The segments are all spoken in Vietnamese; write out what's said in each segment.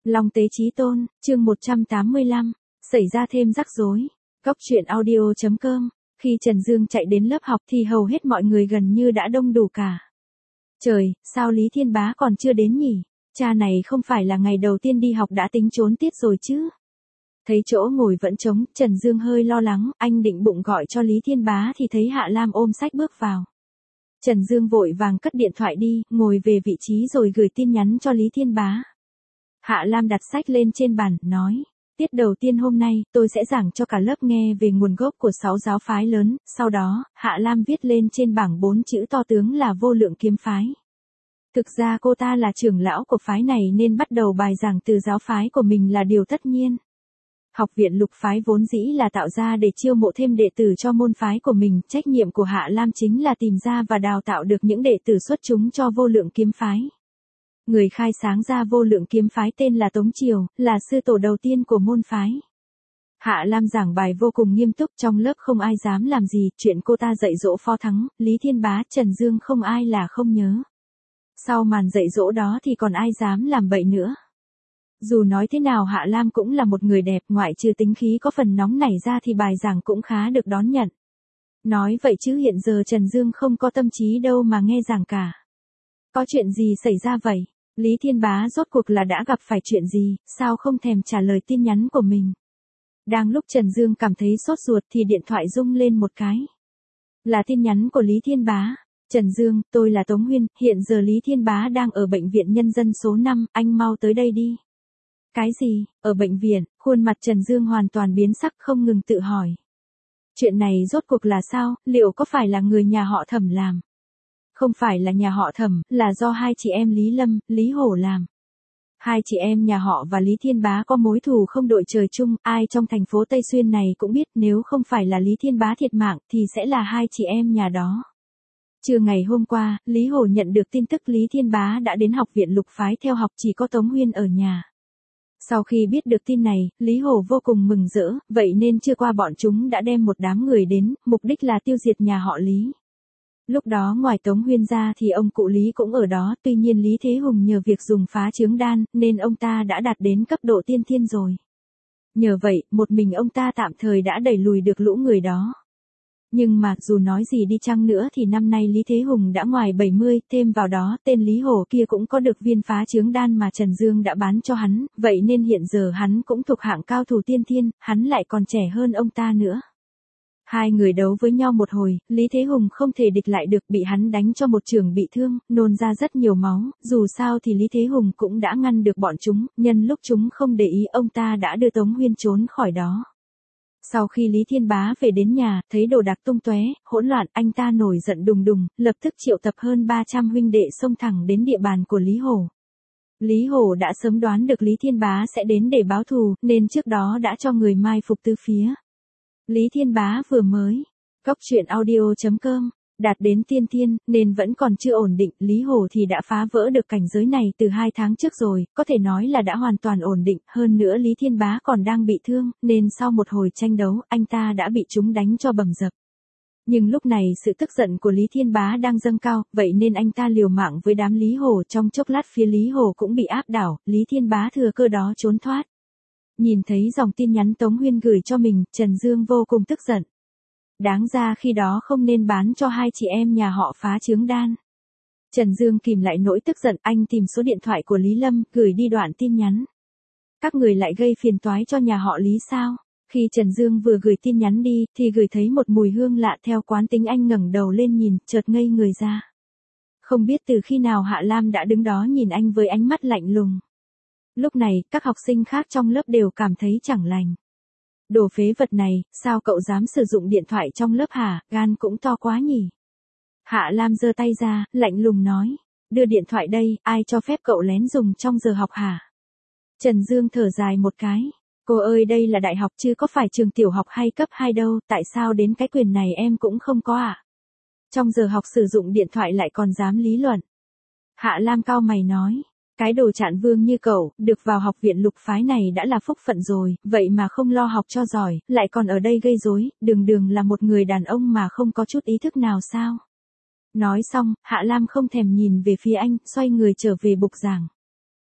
Long Tế Chí Tôn, chương 185, xảy ra thêm rắc rối. Cóc truyện audio.com. Khi Trần Dương chạy đến lớp học thì hầu hết mọi người gần như đã đông đủ cả. Trời, sao Lý Thiên Bá còn chưa đến nhỉ? Cha này không phải là ngày đầu tiên đi học đã tính trốn tiết rồi chứ? Thấy chỗ ngồi vẫn trống, Trần Dương hơi lo lắng, anh định bụng gọi cho Lý Thiên Bá thì thấy Hạ Lam ôm sách bước vào. Trần Dương vội vàng cất điện thoại đi, ngồi về vị trí rồi gửi tin nhắn cho Lý Thiên Bá. Hạ Lam đặt sách lên trên bàn, nói, tiết đầu tiên hôm nay, tôi sẽ giảng cho cả lớp nghe về nguồn gốc của 6 giáo phái lớn, sau đó, Hạ Lam viết lên trên bảng 4 chữ to tướng là Vô Lượng Kiếm Phái. Thực ra cô ta là trưởng lão của phái này nên bắt đầu bài giảng từ giáo phái của mình là điều tất nhiên. Học viện Lục Phái vốn dĩ là tạo ra để chiêu mộ thêm đệ tử cho môn phái của mình, trách nhiệm của Hạ Lam chính là tìm ra và đào tạo được những đệ tử xuất chúng cho Vô Lượng Kiếm Phái. Người khai sáng ra Vô Lượng Kiếm Phái tên là Tống Triều, là sư tổ đầu tiên của môn phái. Hạ Lam giảng bài vô cùng nghiêm túc, trong lớp không ai dám làm gì, chuyện cô ta dạy dỗ Phó Thắng, Lý Thiên Bá, Trần Dương không ai là không nhớ. Sau màn dạy dỗ đó thì còn ai dám làm bậy nữa. Dù nói thế nào Hạ Lam cũng là một người đẹp, ngoại trừ tính khí có phần nóng nảy ra thì bài giảng cũng khá được đón nhận. Nói vậy chứ hiện giờ Trần Dương không có tâm trí đâu mà nghe giảng cả. Có chuyện gì xảy ra vậy? Lý Thiên Bá rốt cuộc là đã gặp phải chuyện gì, sao không thèm trả lời tin nhắn của mình? Đang lúc Trần Dương cảm thấy sốt ruột thì điện thoại rung lên một cái. Là tin nhắn của Lý Thiên Bá. Trần Dương, tôi là Tống Huyên, hiện giờ Lý Thiên Bá đang ở bệnh viện nhân dân số 5, anh mau tới đây đi. Cái gì, ở bệnh viện? Khuôn mặt Trần Dương hoàn toàn biến sắc không ngừng tự hỏi. Chuyện này rốt cuộc là sao, liệu có phải là người nhà họ Thẩm làm? Không phải là nhà họ Thẩm, là do hai chị em Lý Lâm, Lý Hổ làm. Hai chị em nhà họ và Lý Thiên Bá có mối thù không đội trời chung, ai trong thành phố Tây Xuyên này cũng biết nếu không phải là Lý Thiên Bá thiệt mạng thì sẽ là hai chị em nhà đó. Trưa ngày hôm qua, Lý Hổ nhận được tin tức Lý Thiên Bá đã đến học viện Lục Phái theo học, chỉ có Tống Huyên ở nhà. Sau khi biết được tin này, Lý Hổ vô cùng mừng rỡ, vậy nên trưa qua bọn chúng đã đem một đám người đến, mục đích là tiêu diệt nhà họ Lý. Lúc đó ngoài Tống Huyên ra thì ông cụ Lý cũng ở đó, tuy nhiên Lý Thế Hùng nhờ việc dùng phá chướng đan, nên ông ta đã đạt đến cấp độ tiên thiên rồi. Nhờ vậy, một mình ông ta tạm thời đã đẩy lùi được lũ người đó. Nhưng mà, dù nói gì đi chăng nữa thì năm nay Lý Thế Hùng đã ngoài 70, thêm vào đó, tên Lý Hổ kia cũng có được viên phá chướng đan mà Trần Dương đã bán cho hắn, vậy nên hiện giờ hắn cũng thuộc hạng cao thủ tiên thiên, hắn lại còn trẻ hơn ông ta nữa. Hai người đấu với nhau một hồi, Lý Thế Hùng không thể địch lại được, bị hắn đánh cho một chưởng bị thương, nôn ra rất nhiều máu, dù sao thì Lý Thế Hùng cũng đã ngăn được bọn chúng, nhân lúc chúng không để ý ông ta đã đưa Tống Huyên trốn khỏi đó. Sau khi Lý Thiên Bá về đến nhà, thấy đồ đạc tung tóe, hỗn loạn, anh ta nổi giận đùng đùng, lập tức triệu tập hơn 300 huynh đệ xông thẳng đến địa bàn của Lý Hổ. Lý Hổ đã sớm đoán được Lý Thiên Bá sẽ đến để báo thù, nên trước đó đã cho người mai phục tứ phía. Lý Thiên Bá vừa mới, cóc truyện audio.com, đạt đến tiên thiên, nên vẫn còn chưa ổn định, Lý Hổ thì đã phá vỡ được cảnh giới này từ 2 tháng trước rồi, có thể nói là đã hoàn toàn ổn định, hơn nữa Lý Thiên Bá còn đang bị thương, nên sau một hồi tranh đấu, anh ta đã bị chúng đánh cho bầm dập. Nhưng lúc này sự tức giận của Lý Thiên Bá đang dâng cao, vậy nên anh ta liều mạng với đám Lý Hổ, trong chốc lát phía Lý Hổ cũng bị áp đảo, Lý Thiên Bá thừa cơ đó trốn thoát. Nhìn thấy dòng tin nhắn Tống Huyên gửi cho mình, Trần Dương vô cùng tức giận. Đáng ra khi đó không nên bán cho hai chị em nhà họ phá chướng đan. Trần Dương kìm lại nỗi tức giận, anh tìm số điện thoại của Lý Lâm, gửi đi đoạn tin nhắn. Các người lại gây phiền toái cho nhà họ Lý sao? Khi Trần Dương vừa gửi tin nhắn đi, thì gửi thấy một mùi hương lạ, theo quán tính anh ngẩng đầu lên nhìn, chợt ngây người ra. Không biết từ khi nào Hạ Lam đã đứng đó nhìn anh với ánh mắt lạnh lùng. Lúc này, các học sinh khác trong lớp đều cảm thấy chẳng lành. Đồ phế vật này, sao cậu dám sử dụng điện thoại trong lớp hả, gan cũng to quá nhỉ. Hạ Lam giơ tay ra, lạnh lùng nói, đưa điện thoại đây, ai cho phép cậu lén dùng trong giờ học hả? Trần Dương thở dài một cái, cô ơi đây là đại học chứ có phải trường tiểu học hay cấp 2 đâu, tại sao đến cái quyền này em cũng không có ạ? Trong giờ học sử dụng điện thoại lại còn dám lý luận. Hạ Lam cau mày nói. Cái đồ Trạng Vương như cậu, được vào học viện Lục Phái này đã là phúc phận rồi, vậy mà không lo học cho giỏi, lại còn ở đây gây rối, đường là một người đàn ông mà không có chút ý thức nào sao? Nói xong, Hạ Lam không thèm nhìn về phía anh, xoay người trở về bục giảng.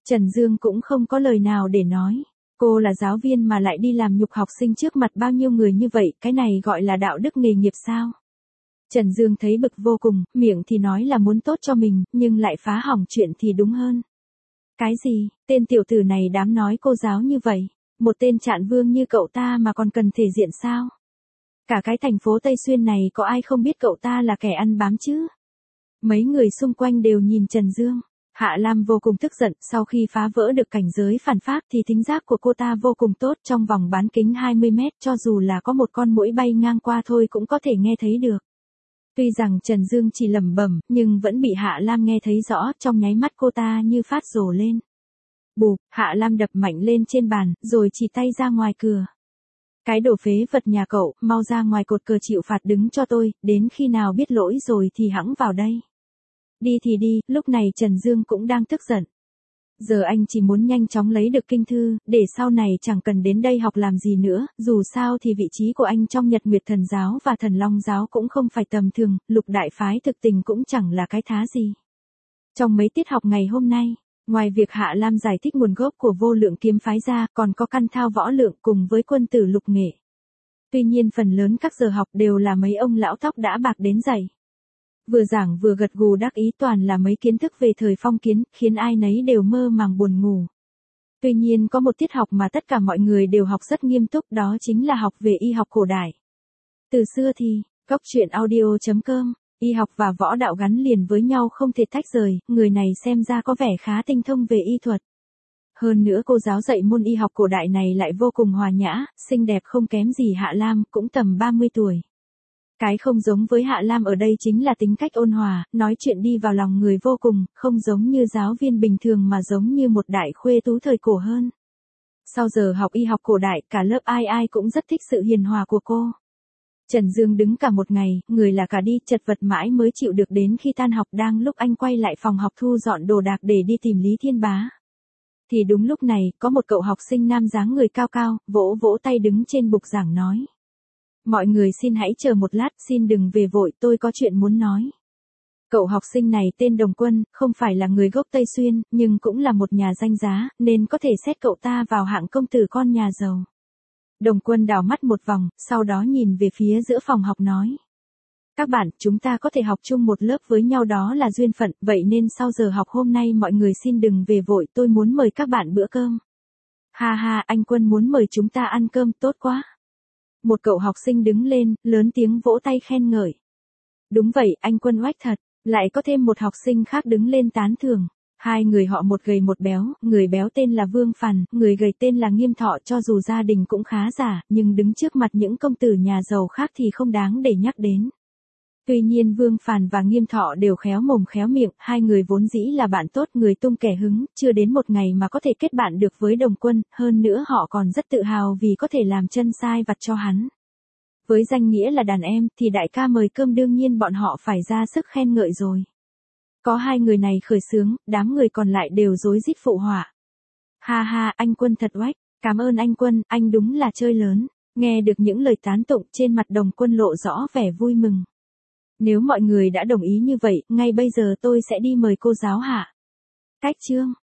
Trần Dương cũng không có lời nào để nói. Cô là giáo viên mà lại đi làm nhục học sinh trước mặt bao nhiêu người như vậy, cái này gọi là đạo đức nghề nghiệp sao? Trần Dương thấy bực vô cùng, miệng thì nói là muốn tốt cho mình, nhưng lại phá hỏng chuyện thì đúng hơn. Cái gì, tên tiểu tử này dám nói cô giáo như vậy, một tên Trạng Vương như cậu ta mà còn cần thể diện sao? Cả cái thành phố Tây Xuyên này có ai không biết cậu ta là kẻ ăn bám chứ? Mấy người xung quanh đều nhìn Trần Dương. Hạ Lam vô cùng tức giận, sau khi phá vỡ được cảnh giới phản pháp thì thính giác của cô ta vô cùng tốt, trong vòng bán kính 20 mét, cho dù là có một con muỗi bay ngang qua thôi cũng có thể nghe thấy được. Tuy rằng Trần Dương chỉ lẩm bẩm, nhưng vẫn bị Hạ Lam nghe thấy rõ, trong nháy mắt cô ta như phát rồ lên. Bụp, Hạ Lam đập mạnh lên trên bàn, rồi chỉ tay ra ngoài cửa. Cái đồ phế vật nhà cậu, mau ra ngoài cột cờ chịu phạt đứng cho tôi, đến khi nào biết lỗi rồi thì hẵng vào đây. Đi thì đi, lúc này Trần Dương cũng đang tức giận. Giờ anh chỉ muốn nhanh chóng lấy được kinh thư, để sau này chẳng cần đến đây học làm gì nữa, dù sao thì vị trí của anh trong Nhật Nguyệt Thần Giáo và Thần Long Giáo cũng không phải tầm thường, Lục Đại Phái thực tình cũng chẳng là cái thá gì. Trong mấy tiết học ngày hôm nay, ngoài việc Hạ Lam giải thích nguồn gốc của Vô Lượng Kiếm Phái ra, còn có Căn Thao Võ Lượng cùng với Quân Tử Lục Nghệ. Tuy nhiên phần lớn các giờ học đều là mấy ông lão tóc đã bạc đến dạy. Vừa giảng vừa gật gù đắc ý, toàn là mấy kiến thức về thời phong kiến, khiến ai nấy đều mơ màng buồn ngủ. Tuy nhiên có một tiết học mà tất cả mọi người đều học rất nghiêm túc, đó chính là học về y học cổ đại. Từ xưa thì, góc truyện audio.com, y học và võ đạo gắn liền với nhau không thể tách rời, người này xem ra có vẻ khá tinh thông về y thuật. Hơn nữa cô giáo dạy môn y học cổ đại này lại vô cùng hòa nhã, xinh đẹp không kém gì Hạ Lam, cũng tầm 30 tuổi. Cái không giống với Hạ Lam ở đây chính là tính cách ôn hòa, nói chuyện đi vào lòng người vô cùng, không giống như giáo viên bình thường mà giống như một đại khuê tú thời cổ hơn. Sau giờ học y học cổ đại, cả lớp ai ai cũng rất thích sự hiền hòa của cô. Trần Dương đứng cả một ngày, người là cả đi, chật vật mãi mới chịu được, đến khi tan học đang lúc anh quay lại phòng học thu dọn đồ đạc để đi tìm Lý Thiên Bá. Thì đúng lúc này, có một cậu học sinh nam dáng người cao cao, vỗ vỗ tay đứng trên bục giảng nói. Mọi người xin hãy chờ một lát, xin đừng về vội, tôi có chuyện muốn nói. Cậu học sinh này tên Đồng Quân, không phải là người gốc Tây Xuyên, nhưng cũng là một nhà danh giá, nên có thể xét cậu ta vào hạng công tử con nhà giàu. Đồng Quân đảo mắt một vòng, sau đó nhìn về phía giữa phòng học nói. Các bạn, chúng ta có thể học chung một lớp với nhau, đó là duyên phận, vậy nên sau giờ học hôm nay mọi người xin đừng về vội, tôi muốn mời các bạn bữa cơm. Ha ha, anh Quân muốn mời chúng ta ăn cơm, tốt quá. Một cậu học sinh đứng lên, lớn tiếng vỗ tay khen ngợi. Đúng vậy, anh Quân oách thật. Lại có thêm một học sinh khác đứng lên tán thưởng. Hai người họ một gầy một béo, người béo tên là Vương Phàn, người gầy tên là Nghiêm Thọ, cho dù gia đình cũng khá giả, nhưng đứng trước mặt những công tử nhà giàu khác thì không đáng để nhắc đến. Tuy nhiên Vương Phàn và Nghiêm Thọ đều khéo mồm khéo miệng, hai người vốn dĩ là bạn tốt, người tung kẻ hứng, chưa đến một ngày mà có thể kết bạn được với Đồng Quân, hơn nữa họ còn rất tự hào vì có thể làm chân sai vặt cho hắn. Với danh nghĩa là đàn em, thì đại ca mời cơm đương nhiên bọn họ phải ra sức khen ngợi rồi. Có hai người này khởi xướng, đám người còn lại đều rối rít phụ họa. Ha ha, anh Quân thật oách, cảm ơn anh Quân, anh đúng là chơi lớn. Nghe được những lời tán tụng, trên mặt Đồng Quân lộ rõ vẻ vui mừng. Nếu mọi người đã đồng ý như vậy, ngay bây giờ tôi sẽ đi mời cô giáo Hạ. Cách chương